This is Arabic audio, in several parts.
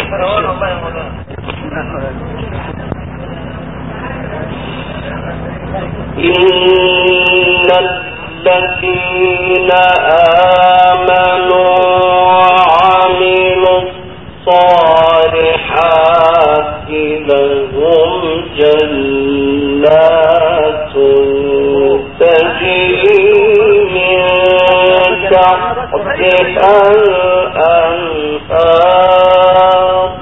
الذين آمنوا وعملوا الصالحات لهم جنات تجري من تحتها الأنهار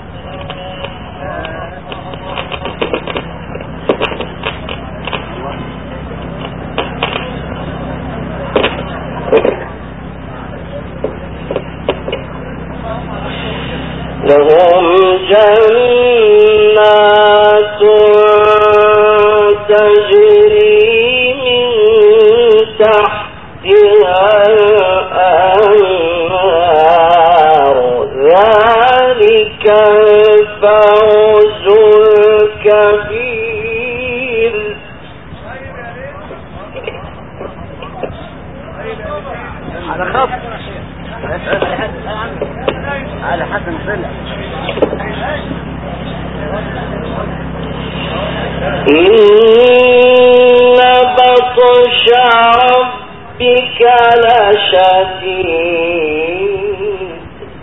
لهم جنات تجري من تحتها الأنهار ذلك الفوز الكبير. على خط على حسن صلة إن بطش ربك لشديد.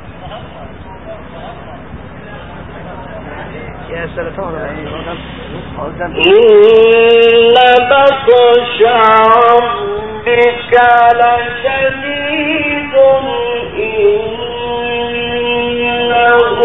يا سلام. إن بطش ربك لشديد إنه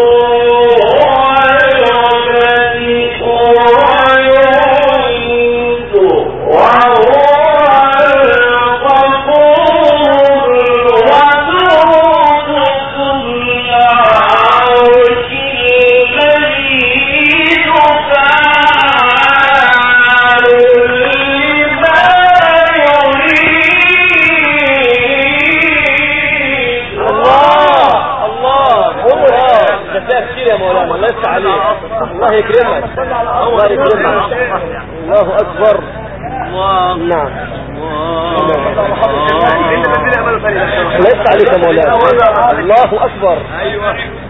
الله يكرمك الله يكرمك. الله أكبر. الله نعم ليس عليك مولانا. الله أكبر. أيوة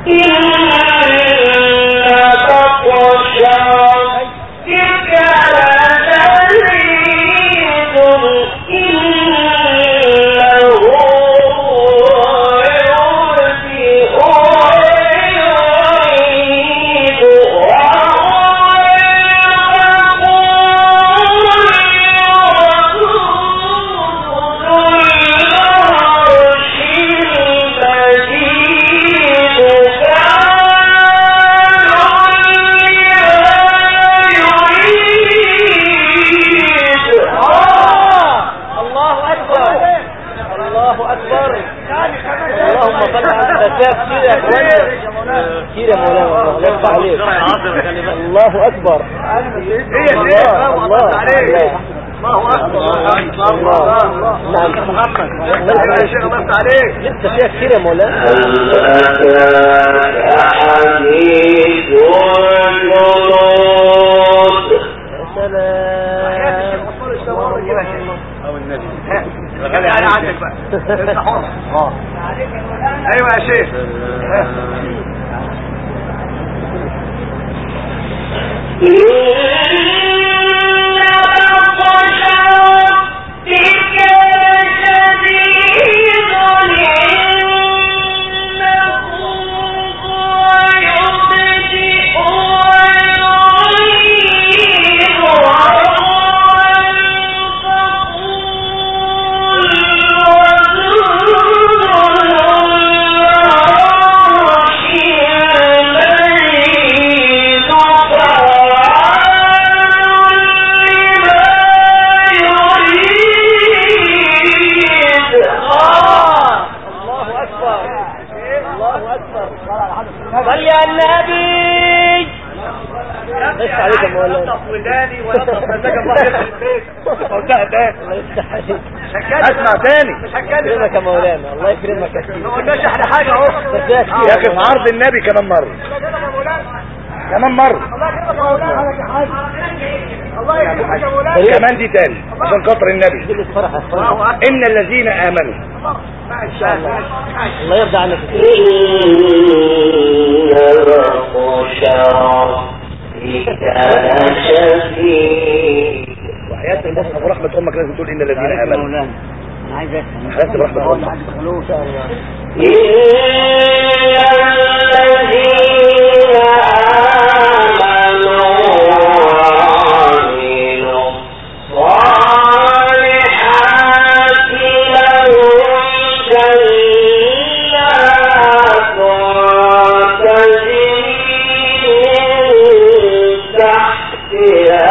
الله أكبر. هي الله الله الله أكبر. نعم محمد الله عليك. لسه فيها كتير يا مولانا. حديث الجنود. سلام. أو النبي غالي على عندك بقى. انت حر. ايوه يا شيخ. اسمع تاني. يكرمك يا مولانا. الله يكرمك يا سيدي. ما قلناش احنا حاجه اهو يا اخي في عرض النبي كمان مره كمان دي تاني عشان خاطر النبي. ان الذين امنوا ان شاء الله الله يرضى عنك. لشديد. وحياة المصحف ورحمة امك لازم تقول ان الذين امنوا. انا عايز حياة برحمة امك. إن الذين آمنوا وعملوا الصالحات لهم جنات تجري من تحتها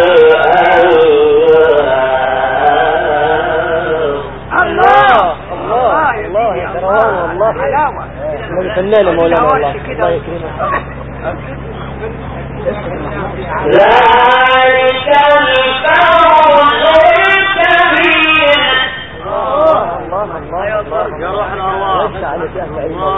فنان مولانا والله الله يكرمك. ذلك الفوز الكبير. الله يا روح الله يفتح عليك يا اهل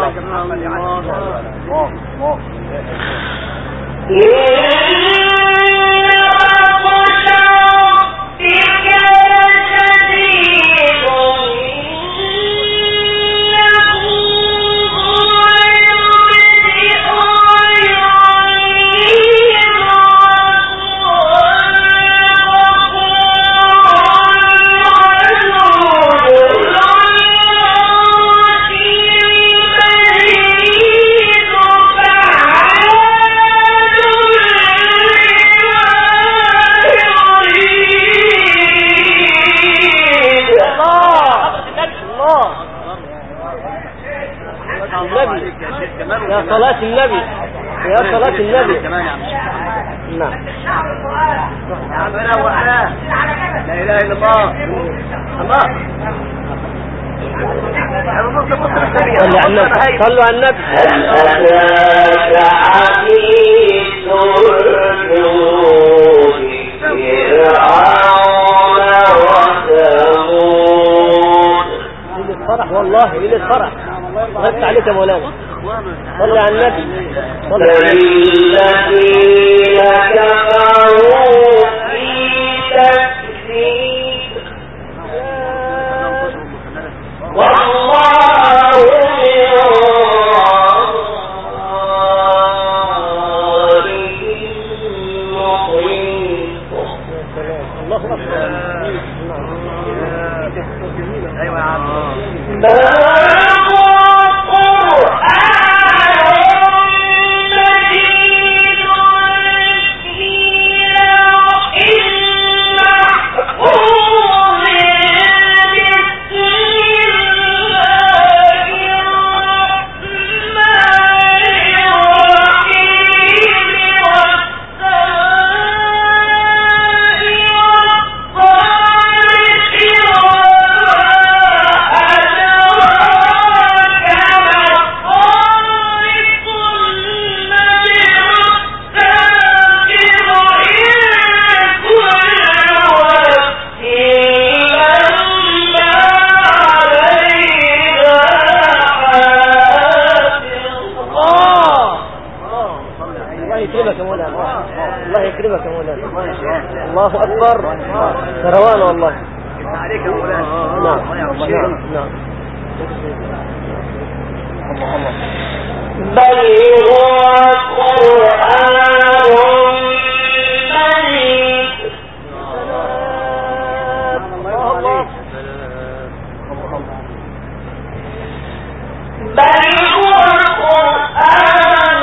يا صلاة النبي يا صلاة النبي. نعم لا اله الا الله. الله صلوا على النبي. أتاك حديث الجنود فرعون وثمود. ليلة فرح والله ليلة فرح. غلت عليك يا مولانا. صلى على النبي. الذين كفروا في تكذيب والله الله أكبر. ايوه يا عم. الله أكبر. كروان والله. عليك يا مولانا. نعم نعم. بل هو قرآن مجيد. بل هو قرآن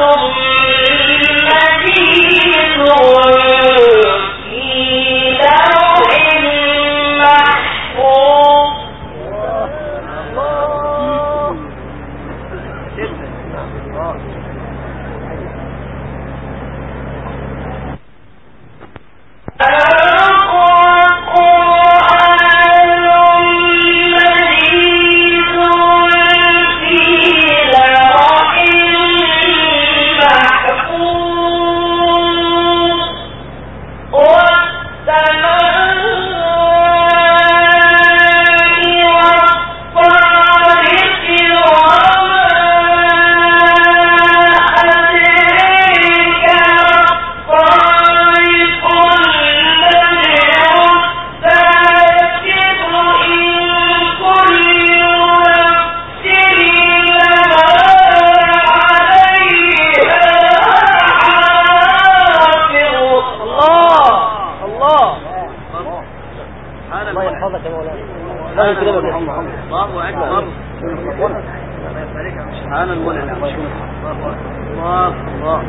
مجيد في لوح محفوظ. سبحان المنعم. الله الله.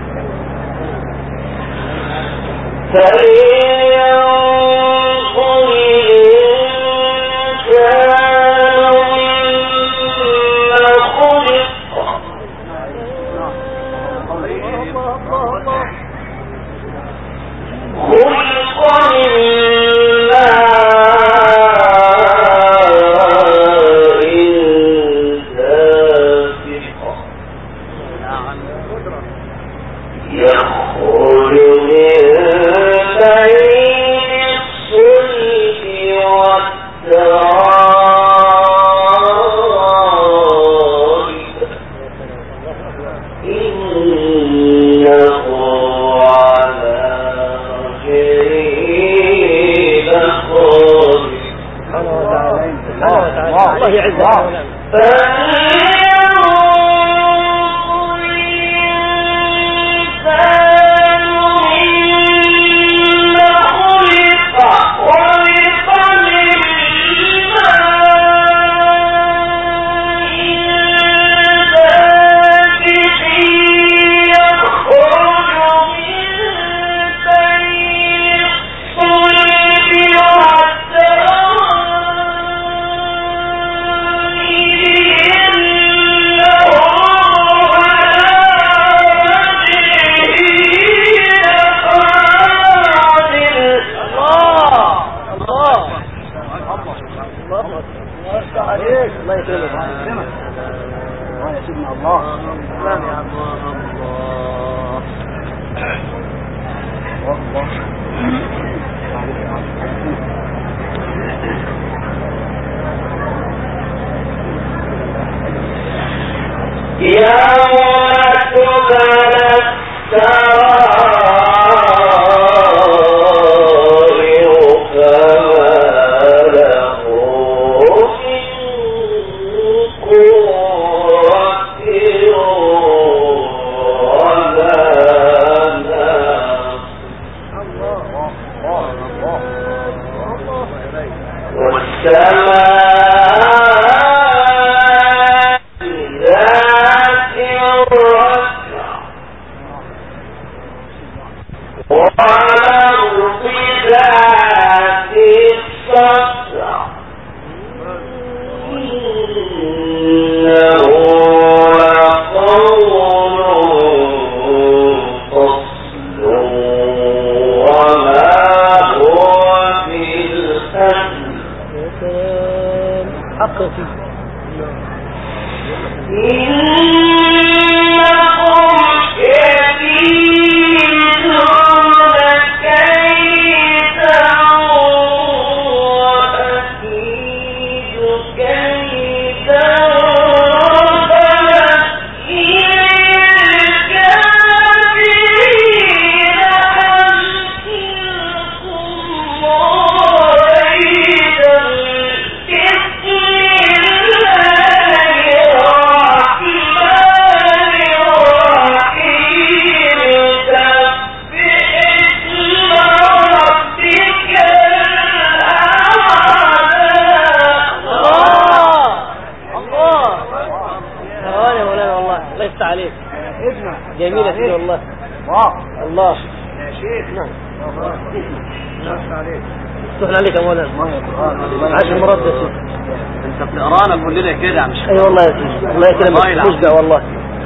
مجدع والله.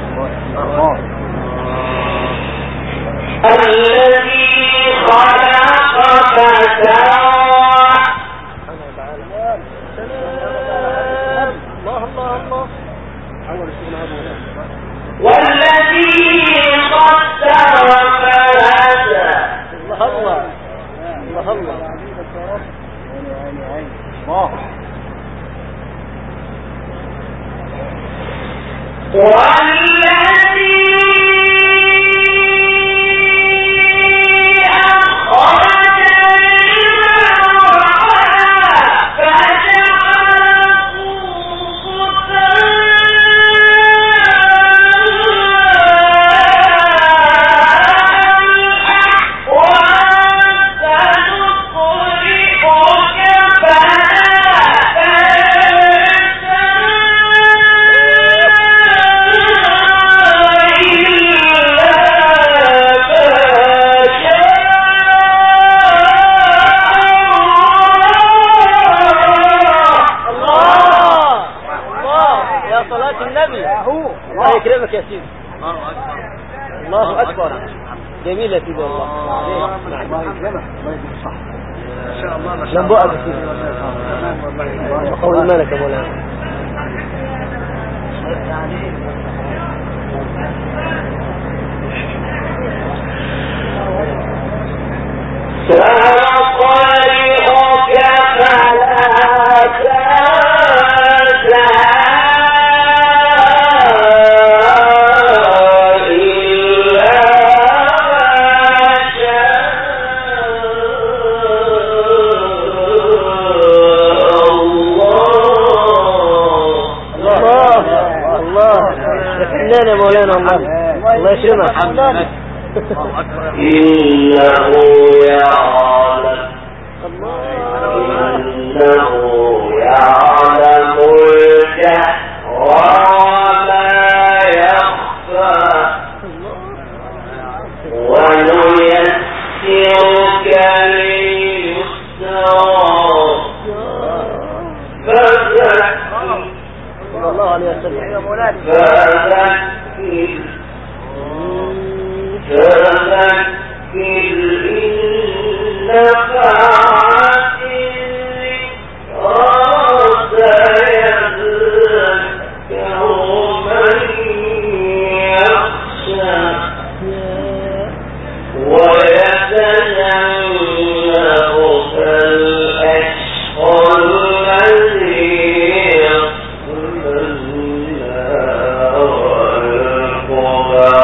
الذي خلق فسوى والذي قدر فهدى. الله الله الله والذي أخرج يسلمك يا سيدي. الله أكبر. جميل يا سيدي والله. الله يسلمك. صح ما شاء الله ما شاء الله. نبوءك يا سيدي. وقول مالك يا مولانا. يا مولانا الله يسلمك. إنه يعلم الجهر وما يخفى ونيسرك لليسرى صلى الله عليه وسلم. فذكر إن نفعت الذكرى سيذكر من يخشى ويتجنبها الأشقى الذي يصلى النار الكبرى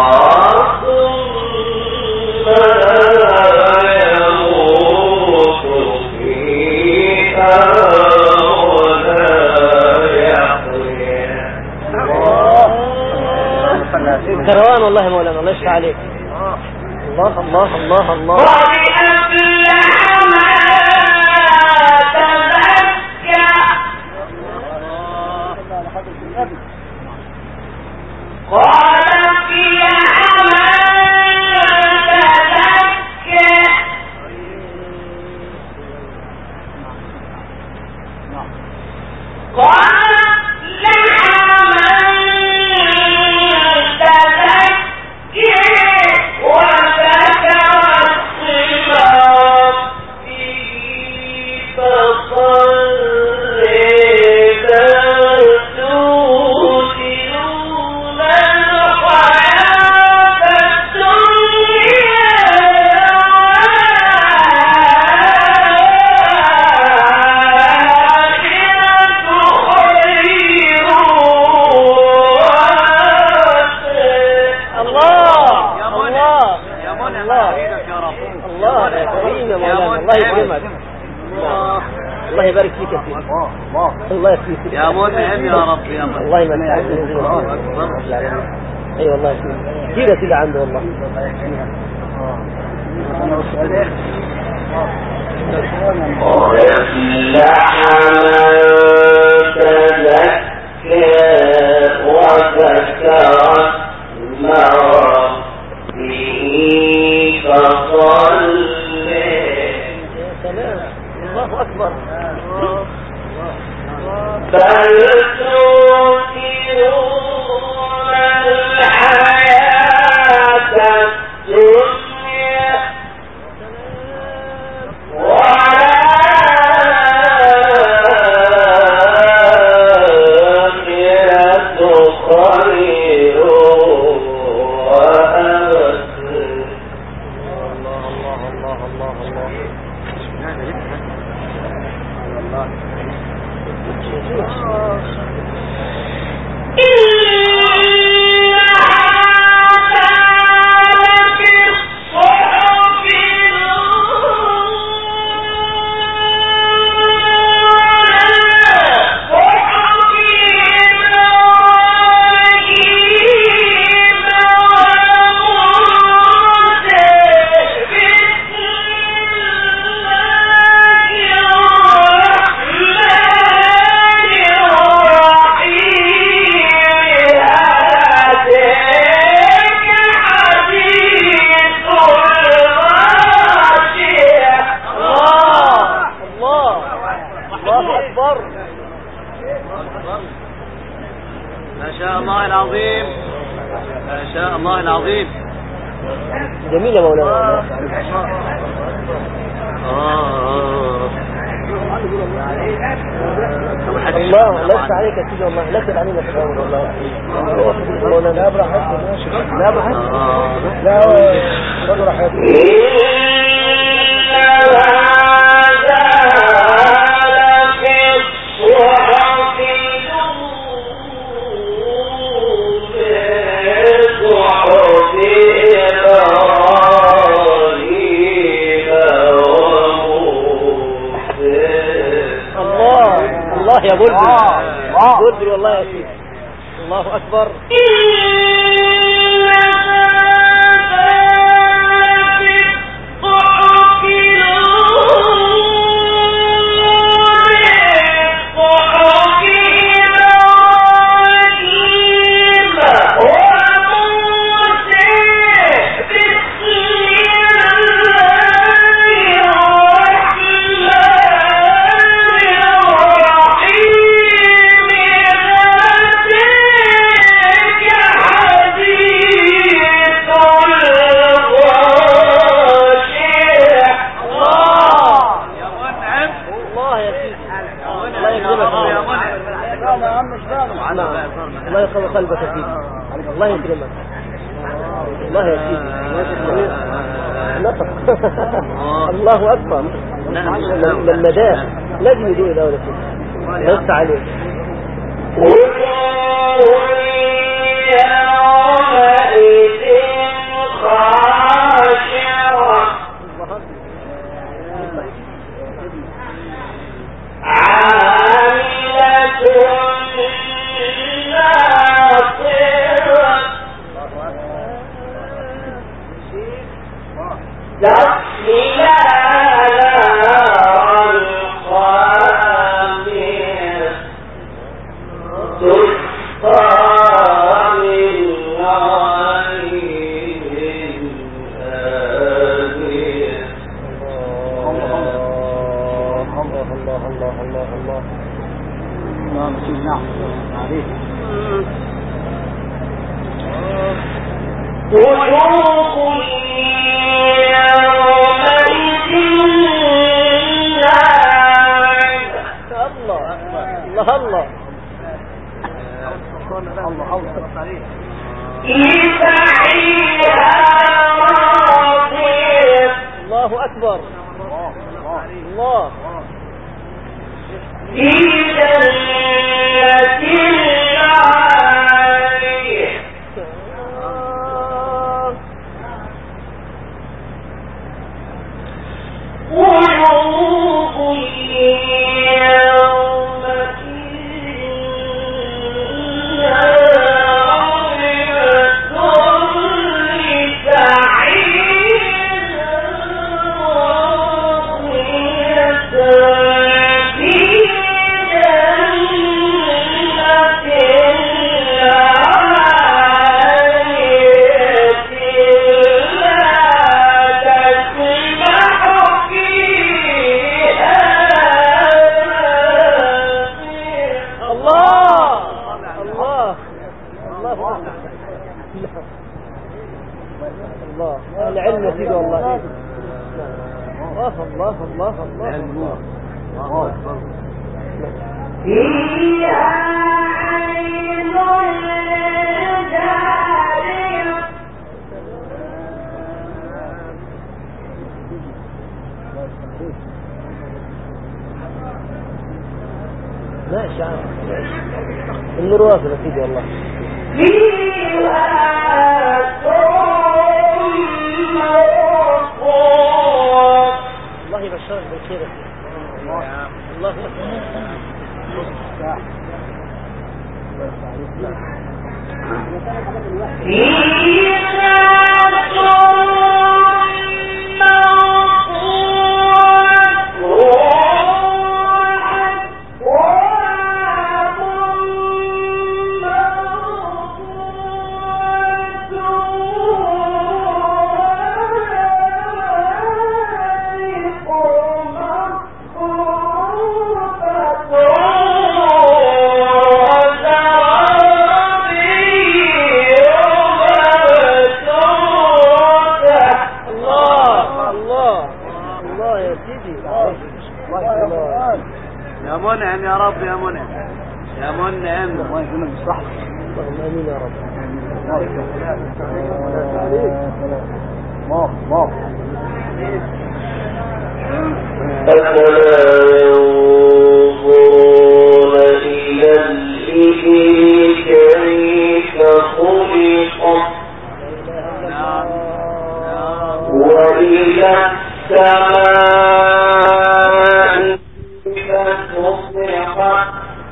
كروان. والله مولانا الله يشفع عليك. الله الله الله الله. قد أفلح من تزكى قد أفلح من تزكى الله يبارك فيك يا سيدي. الله يكفيك يا منعم يا رب يا منعم. الله يمتعك. اي والله يا سيدي كثير يا سيدي عنده والله. ويفلح من تزكى وذكر اسم ربه فصلى. يا سلام. الله أكبر. بل تؤثرون الحياة الدنيا والآخرة خير وأبقى. الله الله الله الله الله. ما شاء الله العظيم. جميل يا مولانا. الله لست عليك يا سيدي والله، لست علينا في الأول والله. لا براحتك ماشي، لا براحتك، لا براحتك. الله يا بلبل والله يا سيدي. الله أكبر. الله يقوي قلبك يا سيدي، الله يكرمك، الله يا سيدي نطق. الله أكبر. للمداء لازم يدوي دولة سيدي، لست عليك. الله أكبر. الله في جنة العالية قلوب العلم يا سيدي والله. الله الله الله الله الله. فيها عين جارية ما شاء الله. النور واصل يا سيدي والله. الله يبشرك بالخير. الله ينظرون إلى الإبل كيف خلقت وإلى السماء كيف رفعت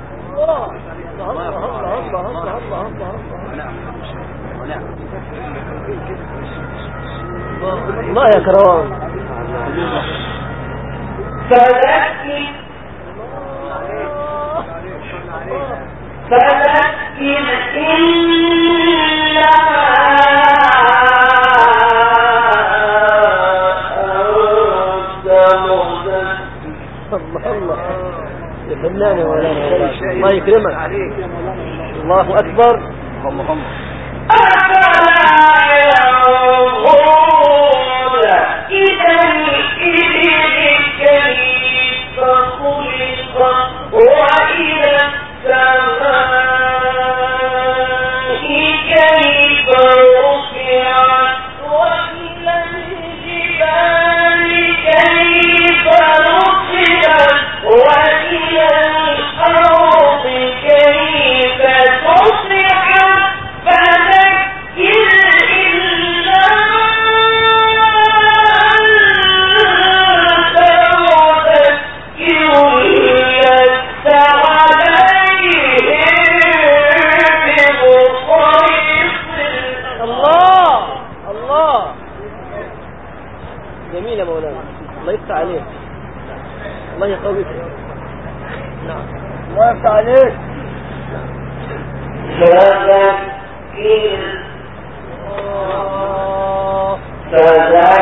الله يا كرام. فذكر إنما أنت مذكر. الله يا فنان يا مولانا، الله يكرمك. الله أكبر. أفلا ينظرون إلى الإبل كيف خلقت وإلى السماء كيف رفعت وإلى الجبال كيف نصبت وإلى الأرض كيف تصعد فذكر إنما أنت مذكر لست عليهم بمسيطر. الله جميل يا مولانا، الله يفتح عليك، الله يقويك. نعم الله يفتح عليك. فذكر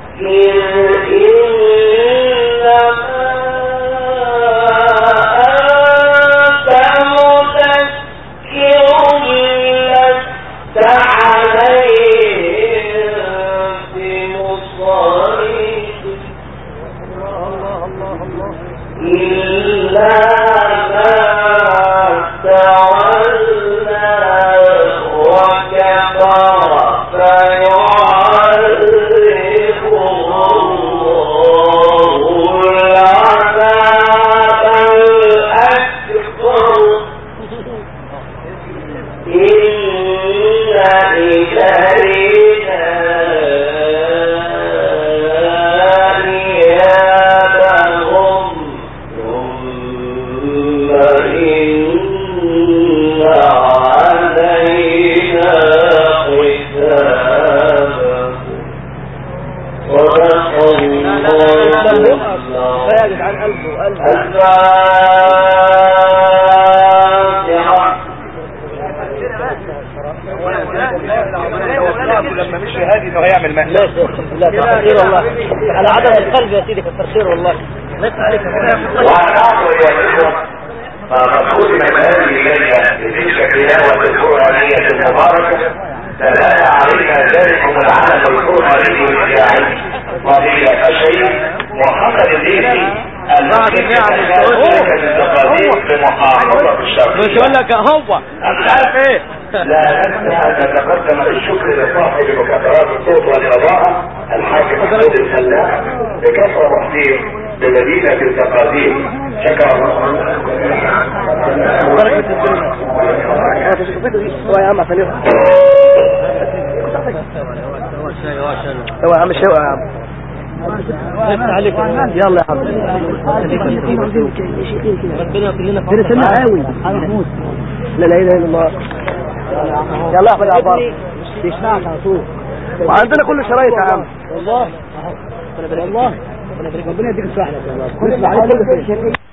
لما مش هادي انه هيعمل مهنة. لا تخير والله على عدم القلب يا سيدي، كتر والله. ليس عليك فالرسول من هذه الليلة بتلك التلاوة القرآنية المباركة دلال علينا ذلكم العالم القرآني الإذاعي فضيلة الشيخ محمد الليثي المسلم بمحافظة الشرقية. مش يقول لك هو مش عارف ايه. لا ننسى ان نتقدم بالشكر لصاحب مكافآت الصوت والاضاءة الحاج محمود الفلاح بكثرة وحديث بمدينة التقاديم. شكرا الله. هو يا عم عشان يفهم. هو يا عم الشيء يا عم. عليك يلا يا عم. ربنا كلنا سنة قوي. لا اله الا الله. يلا احمد عبار بيسمعك على طول، وعندنا كل شرايط يا عم. والله ربنا يديك الصحة.